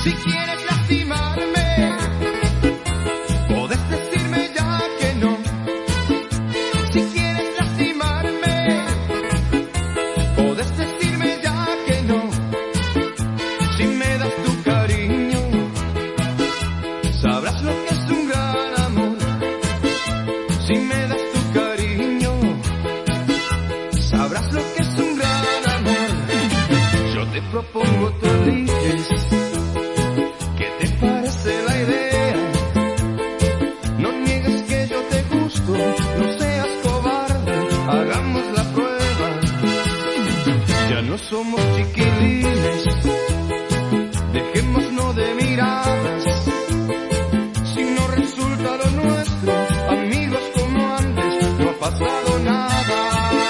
Si quieres lastimarme, podés decirme ya que no. Si quieres lastimarme, podés decirme ya que no. Si me das tu cariño, sabrás lo que es un gran amor. Si me das tu cariño, sabrás lo que es un gran amor. Yo te propongo, tú eliges. ¿Qué te parece la idea? No niegues que yo te gusto, no seas cobarde, hagamos la prueba. Ya no somos chiquilines, dejémonos de miradas. Si no resulta lo nuestro, amigos como antes, no ha pasado nada.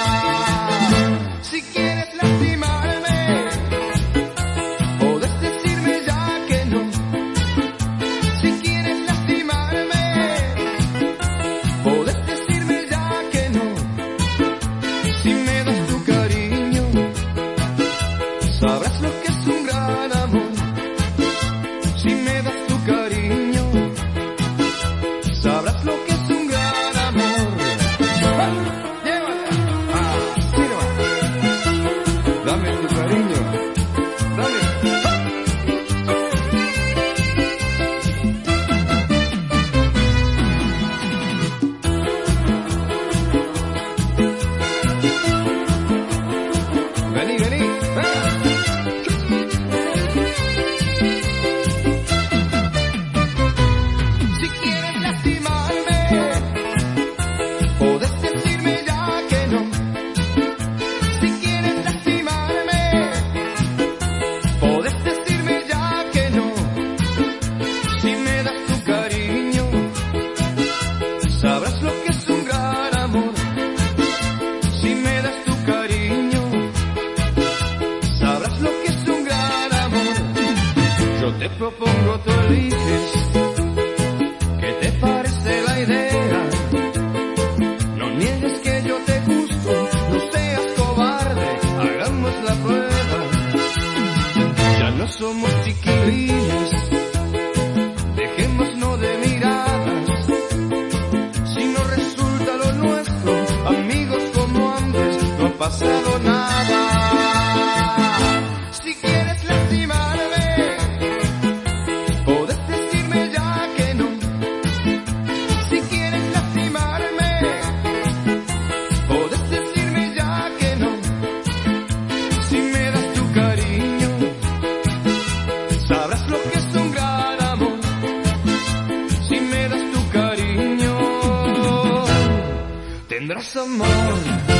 Si quieres lastimarme, podés decirme ya que no. Si quieres lastimarme, podés decirme ya que no. Si me das tu cariño, sabrás lo que es un gran amor. Si me das tu cariño, sabrás lo que es un gran amor. Llévala, así nomás. Dame tu cariño, dame. Vení, vení, venga. Si quieres lastimarme, podés decirme ya que no. Si quieres lastimarme, podés decirme ya que no. Si me das tu cariño, sabrás lo que es un gran amor. Si me das tu cariño, sabrás lo que es un gran amor. Yo te propongo, tú eliges. ¿Qué te parece la idea? No niegues que yo te gusto, no seas cobarde, hagamos la prueba. Ya no somos chiquilines, dejémonos de miradas. Si no resulta lo nuestro, amigos como antes, no ha pasado nada. Si quieres lastimarme, podés decirme ya que no. Si quieres lastimarme, podés decirme ya que no. Si me das tu cariño, sabrás lo que es un gran amor. Si me das tu cariño, tendrás amor.